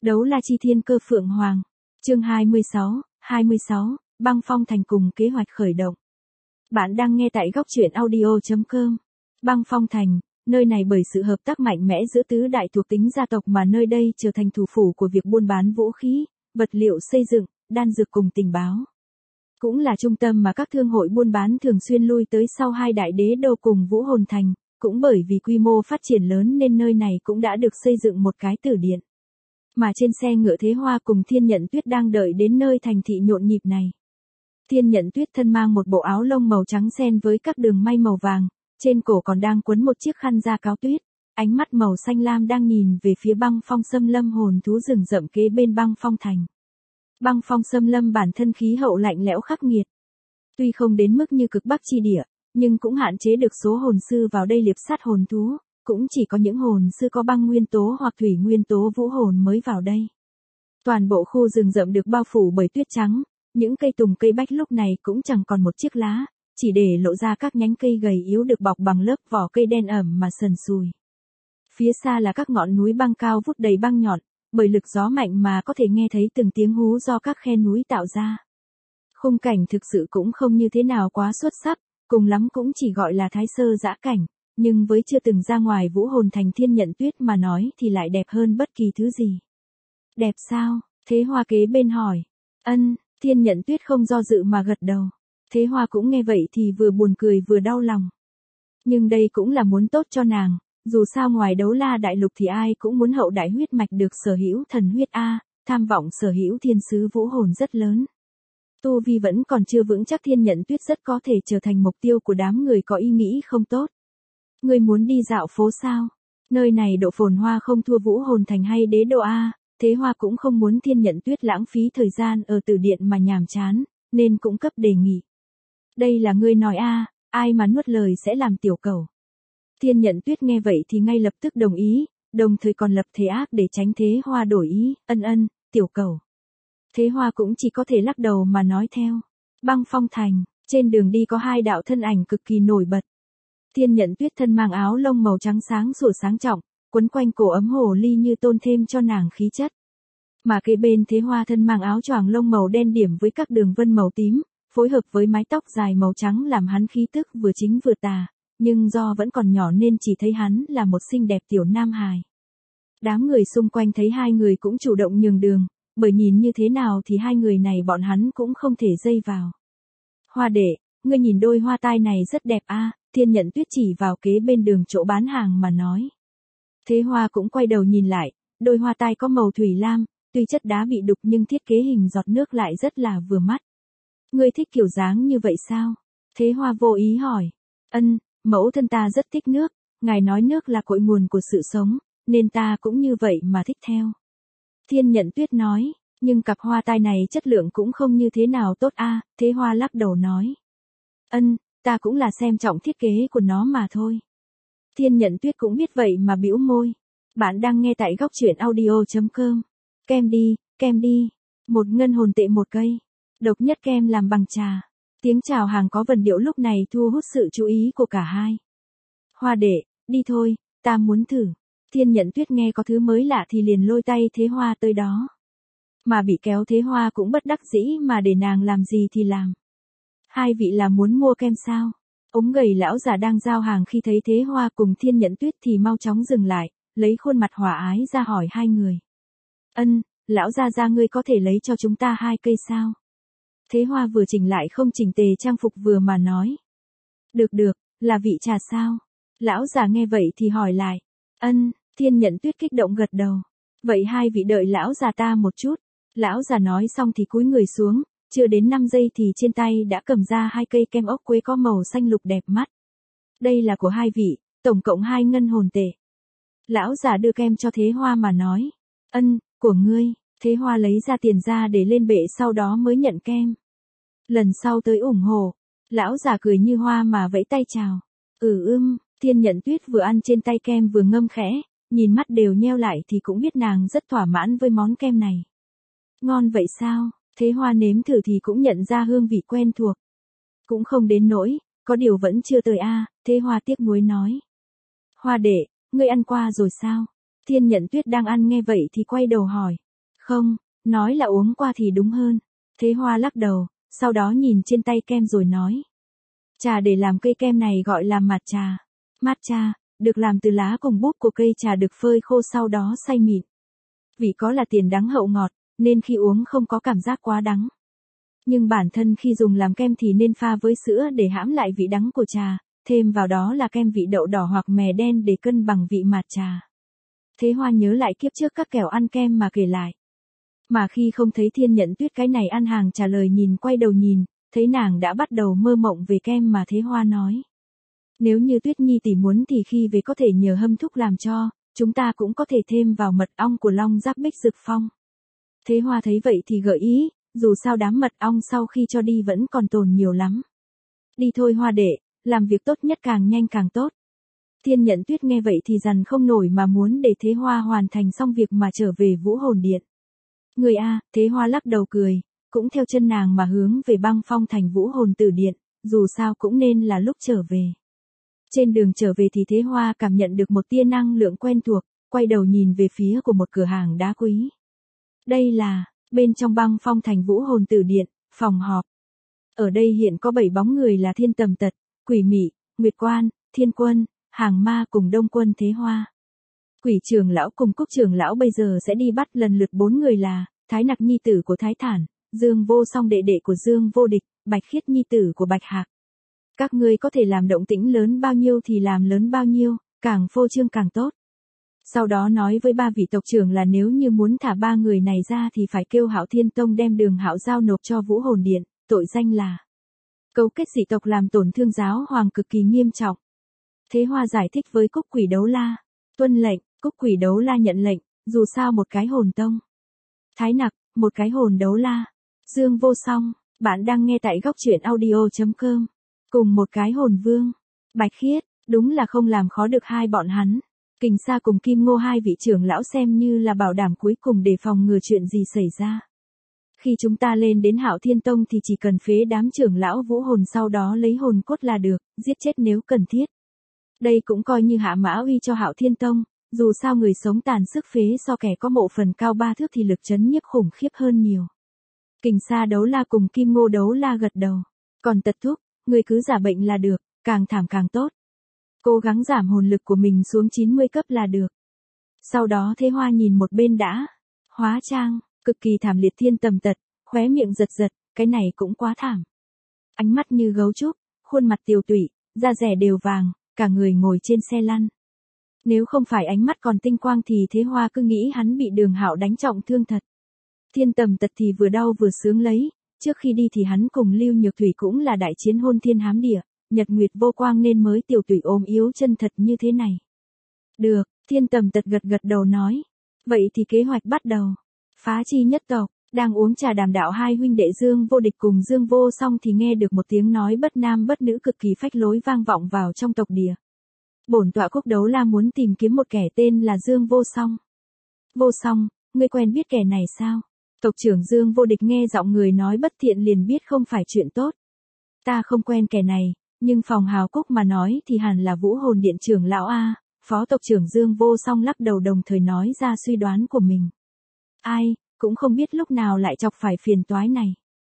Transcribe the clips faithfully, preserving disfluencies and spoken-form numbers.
Đấu la chi thiên cơ phượng hoàng. Chương hai mươi sáu, hai mươi sáu, băng phong thành cùng kế hoạch khởi động. Bạn đang nghe tại góc truyện audio chấm com. Băng phong thành, nơi này bởi sự hợp tác mạnh mẽ giữa tứ đại thuộc tính gia tộc mà nơi đây trở thành thủ phủ của việc buôn bán vũ khí, vật liệu xây dựng, đan dược cùng tình báo. Cũng là trung tâm mà các thương hội buôn bán thường xuyên lui tới sau hai đại đế đô cùng Vũ Hồn Thành, cũng bởi vì quy mô phát triển lớn nên nơi này cũng đã được xây dựng một cái tử điện. Mà trên xe ngựa Thế Hoa cùng Thiên Nhận Tuyết đang đợi đến nơi thành thị nhộn nhịp này. Thiên Nhận Tuyết thân mang một bộ áo lông màu trắng xen với các đường may màu vàng, trên cổ còn đang quấn một chiếc khăn da cáo tuyết, ánh mắt màu xanh lam đang nhìn về phía băng phong xâm lâm hồn thú rừng rậm kế bên băng phong thành. Băng phong xâm lâm bản thân khí hậu lạnh lẽo khắc nghiệt. Tuy không đến mức như cực bắc chi địa, nhưng cũng hạn chế được số hồn sư vào đây liệp sát hồn thú, cũng chỉ có những hồn sư có băng nguyên tố hoặc thủy nguyên tố vũ hồn mới vào đây. Toàn bộ khu rừng rậm được bao phủ bởi tuyết trắng, những cây tùng cây bách lúc này cũng chẳng còn một chiếc lá, chỉ để lộ ra các nhánh cây gầy yếu được bọc bằng lớp vỏ cây đen ẩm mà sần sùi. Phía xa là các ngọn núi băng cao vút đầy băng nhọn, bởi lực gió mạnh mà có thể nghe thấy từng tiếng hú do các khe núi tạo ra. Khung cảnh thực sự cũng không như thế nào quá xuất sắc, cùng lắm cũng chỉ gọi là thái sơ dã cảnh, nhưng với chưa từng ra ngoài Vũ Hồn Thành Thiên Nhận Tuyết mà nói thì lại đẹp hơn bất kỳ thứ gì. Đẹp sao? Thế Hoa kế bên hỏi. Ân, Thiên Nhận Tuyết không do dự mà gật đầu. Thế Hoa cũng nghe vậy thì vừa buồn cười vừa đau lòng. Nhưng đây cũng là muốn tốt cho nàng, dù sao ngoài Đấu La đại lục thì ai cũng muốn hậu đại huyết mạch được sở hữu thần huyết A, tham vọng sở hữu thiên sứ vũ hồn rất lớn. Tu vi vẫn còn chưa vững chắc Thiên Nhận Tuyết rất có thể trở thành mục tiêu của đám người có ý nghĩ không tốt. Ngươi muốn đi dạo phố sao? Nơi này độ phồn hoa không thua Vũ Hồn Thành hay Đế Đô A, Thế Hoa cũng không muốn Thiên Nhận Tuyết lãng phí thời gian ở tử điện mà nhàm chán, nên cũng cấp đề nghị. Đây là ngươi nói A, ai mà nuốt lời sẽ làm tiểu cẩu. Thiên Nhận Tuyết nghe vậy thì ngay lập tức đồng ý, đồng thời còn lập thế ác để tránh Thế Hoa đổi ý, ân ân, tiểu cẩu. Thế Hoa cũng chỉ có thể lắc đầu mà nói theo. Băng phong thành, trên đường đi có hai đạo thân ảnh cực kỳ nổi bật. Thiên Nhận Tuyết thân mang áo lông màu trắng sáng sủa sáng trọng, quấn quanh cổ ấm hồ ly như tôn thêm cho nàng khí chất. Mà kế bên Thế Hoa thân mang áo choàng lông màu đen điểm với các đường vân màu tím, phối hợp với mái tóc dài màu trắng làm hắn khí tức vừa chính vừa tà, nhưng do vẫn còn nhỏ nên chỉ thấy hắn là một xinh đẹp tiểu nam hài. Đám người xung quanh thấy hai người cũng chủ động nhường đường, bởi nhìn như thế nào thì hai người này bọn hắn cũng không thể dây vào. Hoa đệ, ngươi nhìn đôi hoa tai này rất đẹp a. Thiên Nhận Tuyết chỉ vào kế bên đường chỗ bán hàng mà nói. Thế Hoa cũng quay đầu nhìn lại, đôi hoa tai có màu thủy lam, tuy chất đá bị đục nhưng thiết kế hình giọt nước lại rất là vừa mắt. Ngươi thích kiểu dáng như vậy sao? Thế Hoa vô ý hỏi. Ân, mẫu thân ta rất thích nước, ngài nói nước là cội nguồn của sự sống, nên ta cũng như vậy mà thích theo. Thiên Nhận Tuyết nói, nhưng cặp hoa tai này chất lượng cũng không như thế nào tốt a. Thế Hoa lắc đầu nói. Ân, ta cũng là xem trọng thiết kế của nó mà thôi. Thiên Nhận Tuyết cũng biết vậy mà bĩu môi. Bạn đang nghe tại góc truyện audio chấm com. Kem đi, kem đi. Một ngân hồn tệ một cây. Độc nhất kem làm bằng trà. Tiếng chào hàng có vần điệu lúc này thu hút sự chú ý của cả hai. Hoa đệ, đi thôi, ta muốn thử. Thiên Nhận Tuyết nghe có thứ mới lạ thì liền lôi tay Thế Hoa tới đó. Mà bị kéo Thế Hoa cũng bất đắc dĩ mà để nàng làm gì thì làm. Hai vị là muốn mua kem sao? Ống gầy lão già đang giao hàng khi thấy Thế Hoa cùng Thiên Nhận Tuyết thì mau chóng dừng lại, lấy khuôn mặt hòa ái ra hỏi hai người. Ân, lão gia gia ngươi có thể lấy cho chúng ta hai cây sao? Thế Hoa vừa chỉnh lại không chỉnh tề trang phục vừa mà nói. Được được, là vị trà sao? Lão già nghe vậy thì hỏi lại. Ân, Thiên Nhận Tuyết kích động gật đầu. Vậy hai vị đợi lão già ta một chút. Lão già nói xong thì cúi người xuống, chưa đến năm giây thì trên tay đã cầm ra hai cây kem ốc quế có màu xanh lục đẹp mắt. Đây là của hai vị, tổng cộng hai ngân hồn tệ. Lão già đưa kem cho Thế Hoa mà nói. Ân, của ngươi. Thế Hoa lấy ra tiền ra để lên bệ sau đó mới nhận kem. Lần sau tới ủng hộ. Lão già cười như hoa mà vẫy tay chào. Ừ ưm, Thiên Nhận Tuyết vừa ăn trên tay kem vừa ngâm khẽ, nhìn mắt đều nheo lại thì cũng biết nàng rất thỏa mãn với món kem này. Ngon vậy sao? Thế Hoa nếm thử thì cũng nhận ra hương vị quen thuộc. Cũng không đến nỗi, có điều vẫn chưa tới a. Thế Hoa tiếc nuối nói. Hoa đệ, ngươi ăn qua rồi sao? Thiên Nhận Tuyết đang ăn nghe vậy thì quay đầu hỏi. Không, nói là uống qua thì đúng hơn. Thế Hoa lắc đầu, sau đó nhìn trên tay kem rồi nói. Trà để làm cây kem này gọi là mạt trà. Matcha, được làm từ lá cùng búp của cây trà được phơi khô sau đó xay mịn. Vị có là tiền đắng hậu ngọt, nên khi uống không có cảm giác quá đắng. Nhưng bản thân khi dùng làm kem thì nên pha với sữa để hãm lại vị đắng của trà, thêm vào đó là kem vị đậu đỏ hoặc mè đen để cân bằng vị mạt trà. Thế Hoa nhớ lại kiếp trước các kẻo ăn kem mà kể lại. Mà khi không thấy Thiên Nhận Tuyết cái này ăn hàng trả lời nhìn quay đầu nhìn, thấy nàng đã bắt đầu mơ mộng về kem mà Thế Hoa nói. Nếu như Tuyết Nhi tỷ muốn thì khi về có thể nhờ Hâm Thúc làm cho, chúng ta cũng có thể thêm vào mật ong của Long Giáp Bích Dực Phong. Thế Hoa thấy vậy thì gợi ý, dù sao đám mật ong sau khi cho đi vẫn còn tồn nhiều lắm. Đi thôi Hoa đệ, làm việc tốt nhất càng nhanh càng tốt. Thiên Nhận Tuyết nghe vậy thì dằn không nổi mà muốn để Thế Hoa hoàn thành xong việc mà trở về Vũ Hồn Điện. Người a, Thế Hoa lắc đầu cười, cũng theo chân nàng mà hướng về Băng Phong thành Vũ Hồn Tử Điện, dù sao cũng nên là lúc trở về. Trên đường trở về thì Thế Hoa cảm nhận được một tia năng lượng quen thuộc, quay đầu nhìn về phía của một cửa hàng đá quý. Đây là, bên trong Băng Phong thành Vũ Hồn Tử Điện, phòng họp. Ở đây hiện có bảy bóng người là Thiên Tầm Tật, Quỷ Mị, Nguyệt Quan, Thiên Quân, Hàng Ma cùng Đông Quân Thế Hoa. Quỷ trưởng lão cùng Cúc trưởng lão bây giờ sẽ đi bắt lần lượt bốn người là Thái Nặc nhi tử của Thái Thản, Dương Vô Song đệ đệ của Dương Vô Địch, Bạch Khiết nhi tử của Bạch Hạc. Các ngươi có thể làm động tĩnh lớn bao nhiêu thì làm lớn bao nhiêu, càng phô trương càng tốt. Sau đó nói với ba vị tộc trưởng là nếu như muốn thả ba người này ra thì phải kêu Hạo Thiên Tông đem Đường Hạo giao nộp cho Vũ Hồn Điện, tội danh là cấu kết dị tộc làm tổn thương giáo hoàng cực kỳ nghiêm trọng. Thế Hoa giải thích với Cúc Quỷ Đấu La. Tuân lệnh, Cúc Quỷ Đấu La nhận lệnh, dù sao một cái hồn tông. Thái Nặc, một cái hồn đấu la. Dương Vô Song, bạn đang nghe tại góc truyện audio chấm com. Cùng một cái hồn vương. Bạch Khiết, đúng là không làm khó được hai bọn hắn. Kình Sa cùng Kim Ngô hai vị trưởng lão xem như là bảo đảm cuối cùng để phòng ngừa chuyện gì xảy ra. Khi chúng ta lên đến Hạo Thiên Tông thì chỉ cần phế đám trưởng lão vũ hồn sau đó lấy hồn cốt là được, giết chết nếu cần thiết. Đây cũng coi như hạ mã uy cho Hạo Thiên Tông, dù sao người sống tàn sức phế so kẻ có mộ phần cao ba thước thì lực chấn nhiếp khủng khiếp hơn nhiều. Kình Sa Đấu La cùng Kim Ngô Đấu La gật đầu. Còn Tật Thúc, người cứ giả bệnh là được, càng thảm càng tốt. Cố gắng giảm hồn lực của mình xuống chín mươi cấp là được. Sau đó Thế Hoa nhìn một bên đã. Hóa trang, cực kỳ thảm liệt. Thiên Tầm Tật, khóe miệng giật giật, cái này cũng quá thảm. Ánh mắt như gấu trúc, khuôn mặt tiều tụy, da rẻ đều vàng, cả người ngồi trên xe lăn. Nếu không phải ánh mắt còn tinh quang thì Thế Hoa cứ nghĩ hắn bị Đường Hạo đánh trọng thương thật. Thiên Tầm Tật thì vừa đau vừa sướng lấy, trước khi đi thì hắn cùng Lưu Nhược Thủy cũng là đại chiến hôn thiên hám địa, nhật nguyệt vô quang nên mới tiểu tụy ốm yếu chân thật như thế này. Được, Thiên Tầm Tật gật gật đầu nói. Vậy thì kế hoạch bắt đầu. Phá chi nhất tộc, đang uống trà đàm đạo hai huynh đệ Dương Vô Địch cùng Dương Vô Song thì nghe được một tiếng nói bất nam bất nữ cực kỳ phách lối vang vọng vào trong tộc địa. Bổn tọa Cúc Đấu La muốn tìm kiếm một kẻ tên là Dương Vô Song. Vô Song, ngươi quen biết kẻ này sao? Tộc trưởng Dương Vô Địch nghe giọng người nói bất thiện liền biết không phải chuyện tốt. Ta không quen kẻ này, nhưng phòng Hào Cúc mà nói thì hẳn là Vũ Hồn Điện trưởng lão A. Phó tộc trưởng Dương Vô Song lắc đầu đồng thời nói ra suy đoán của mình. Ai, cũng không biết lúc nào lại chọc phải phiền toái này.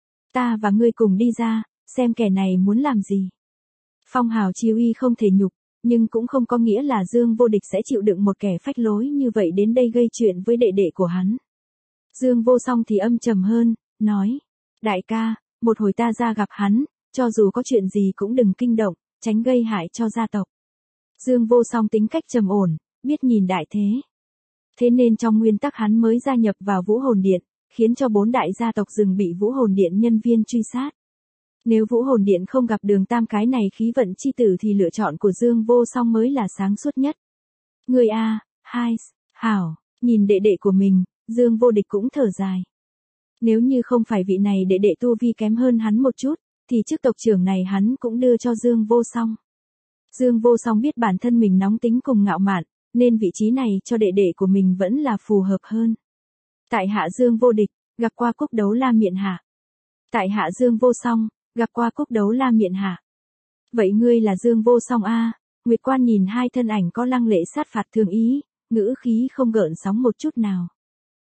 Ta và ngươi cùng đi ra, xem kẻ này muốn làm gì. Phong hào chi uy không thể nhục, nhưng cũng không có nghĩa là Dương Vô Địch sẽ chịu đựng một kẻ phách lối như vậy đến đây gây chuyện với đệ đệ của hắn. Dương Vô Song thì âm trầm hơn, nói. Đại ca, một hồi ta ra gặp hắn, cho dù có chuyện gì cũng đừng kinh động, tránh gây hại cho gia tộc. Dương Vô Song tính cách trầm ổn, biết nhìn đại thế. Thế nên trong nguyên tắc hắn mới gia nhập vào Vũ Hồn Điện, khiến cho bốn đại gia tộc rừng bị Vũ Hồn Điện nhân viên truy sát. Nếu Vũ Hồn Điện không gặp Đường Tam cái này khí vận chi tử thì lựa chọn của Dương Vô Song mới là sáng suốt nhất. Người A, hai, hảo, nhìn đệ đệ của mình, Dương Vô Địch cũng thở dài. Nếu như không phải vị này đệ đệ tu vi kém hơn hắn một chút, thì chức tộc trưởng này hắn cũng đưa cho Dương Vô Song. Dương Vô Song biết bản thân mình nóng tính cùng ngạo mạn, nên vị trí này cho đệ đệ của mình vẫn là phù hợp hơn. Tại hạ Dương Vô Địch, gặp qua Cúc Đấu La miện hạ. Tại hạ Dương Vô Song, gặp qua Cúc Đấu La miện hạ. Vậy ngươi là Dương Vô Song a? Nguyệt Quan nhìn hai thân ảnh có lăng lệ sát phạt thương ý, ngữ khí không gợn sóng một chút nào.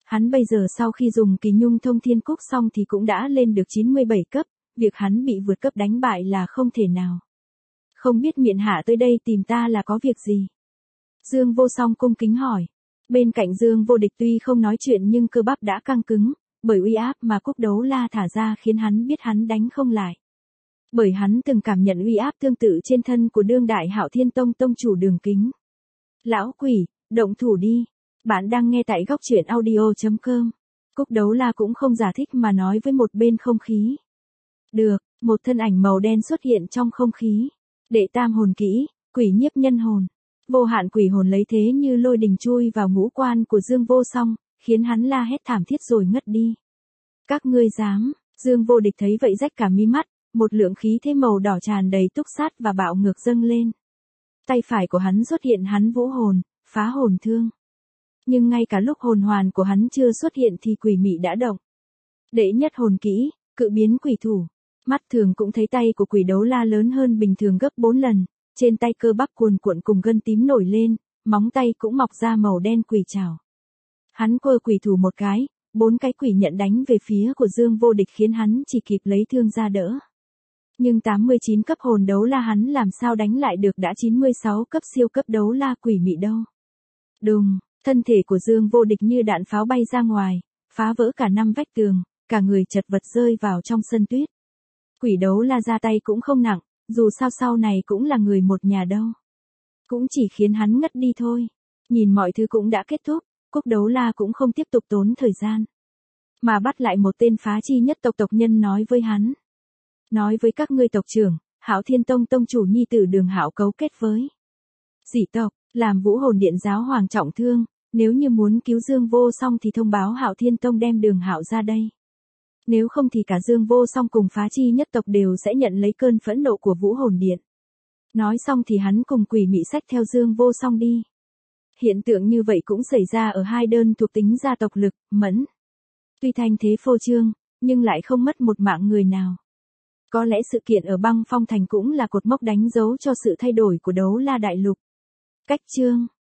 Hắn bây giờ sau khi dùng kỳ nhung thông thiên cúc xong thì cũng đã lên được chín mươi bảy cấp, việc hắn bị vượt cấp đánh bại là không thể nào. Không biết miện hạ tới đây tìm ta là có việc gì? Dương Vô Song cung kính hỏi. Bên cạnh Dương Vô Địch tuy không nói chuyện nhưng cơ bắp đã căng cứng, bởi uy áp mà Cúc Đấu La thả ra khiến hắn biết hắn đánh không lại. Bởi hắn từng cảm nhận uy áp tương tự trên thân của đương đại Hạo Thiên Tông tông chủ Đường Kính. Lão quỷ, động thủ đi. Bạn đang nghe tại góc truyện audio chấm com. Cúc Đấu La cũng không giải thích mà nói với một bên không khí. Được, một thân ảnh màu đen xuất hiện trong không khí. Đệ tam hồn kỹ, quỷ nhiếp nhân hồn. Vô hạn quỷ hồn lấy thế như lôi đình chui vào ngũ quan của Dương Vô Song, khiến hắn la hét thảm thiết rồi ngất đi. Các ngươi dám, Dương Vô Địch thấy vậy rách cả mí mắt, một lượng khí thế màu đỏ tràn đầy túc sát và bạo ngược dâng lên. Tay phải của hắn xuất hiện hắn vũ hồn, phá hồn thương. Nhưng ngay cả lúc hồn hoàn của hắn chưa xuất hiện thì quỷ mị đã động. Đệ nhất hồn kỹ, cự biến quỷ thủ. Mắt thường cũng thấy tay của Quỷ Đấu La lớn hơn bình thường gấp bốn lần, trên tay cơ bắp cuồn cuộn cùng gân tím nổi lên, móng tay cũng mọc ra màu đen quỷ trảo. Hắn quơ quỷ thủ một cái, bốn cái quỷ nhận đánh về phía của Dương Vô Địch khiến hắn chỉ kịp lấy thương ra đỡ. Nhưng tám mươi chín cấp hồn đấu la hắn làm sao đánh lại được đã chín mươi sáu cấp siêu cấp đấu la quỷ mị đâu. Đùng, thân thể của Dương Vô Địch như đạn pháo bay ra ngoài, phá vỡ cả năm vách tường, cả người chật vật rơi vào trong sân tuyết. Quỷ Đấu La ra tay cũng không nặng, dù sao sau này cũng là người một nhà đâu. Cũng chỉ khiến hắn ngất đi thôi. Nhìn mọi thứ cũng đã kết thúc, Cúc Đấu La cũng không tiếp tục tốn thời gian. Mà bắt lại một tên phá chi nhất tộc tộc nhân nói với hắn. Nói với các ngươi tộc trưởng, Hạo Thiên Tông tông chủ nhi tử Đường Hạo cấu kết với dị tộc, làm Vũ Hồn Điện giáo hoàng trọng thương, nếu như muốn cứu Dương Vô Song thì thông báo Hạo Thiên Tông đem Đường Hạo ra đây. Nếu không thì cả Dương Vô Song cùng phá chi nhất tộc đều sẽ nhận lấy cơn phẫn nộ của Vũ Hồn Điện. Nói xong thì hắn cùng quỷ mị sách theo Dương Vô Song đi. Hiện tượng như vậy cũng xảy ra ở hai đơn thuộc tính gia tộc Lực, Mẫn. Tuy thanh thế phô trương, nhưng lại không mất một mạng người nào. Có lẽ sự kiện ở Băng Phong Thành cũng là cột mốc đánh dấu cho sự thay đổi của Đấu La Đại Lục. Cách chương